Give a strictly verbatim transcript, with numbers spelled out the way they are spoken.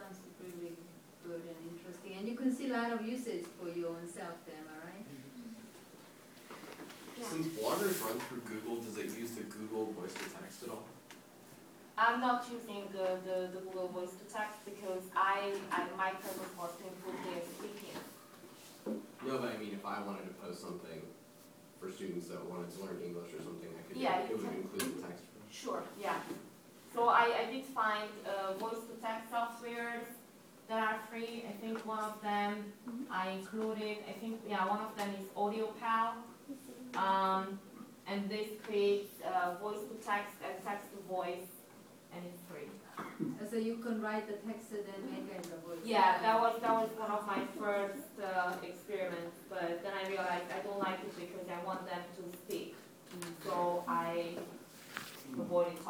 sounds really good and interesting. And you can see a lot of usage for your own self there, am I right? Yeah. Since bloggers run through Google, does it use the Google voice to text at all? I'm not using the, the, the Google Voice to Text because I, I my purpose was to improve their speaking. No, but I mean, if I wanted to post something for students that wanted to learn English or something, I could Yeah, it you would can. include the text. Sure, yeah. So I, I did find uh, voice to text softwares that are free. I think one of them I included, I think, yeah, one of them is AudioPal. Um, and this creates uh, voice to text and text to voice, and it's free. Uh, So you can write the text and then make it the voice. Yeah, that was that was one of my first uh, experiments, but then I realized I don't like it because I want them to speak. So I avoided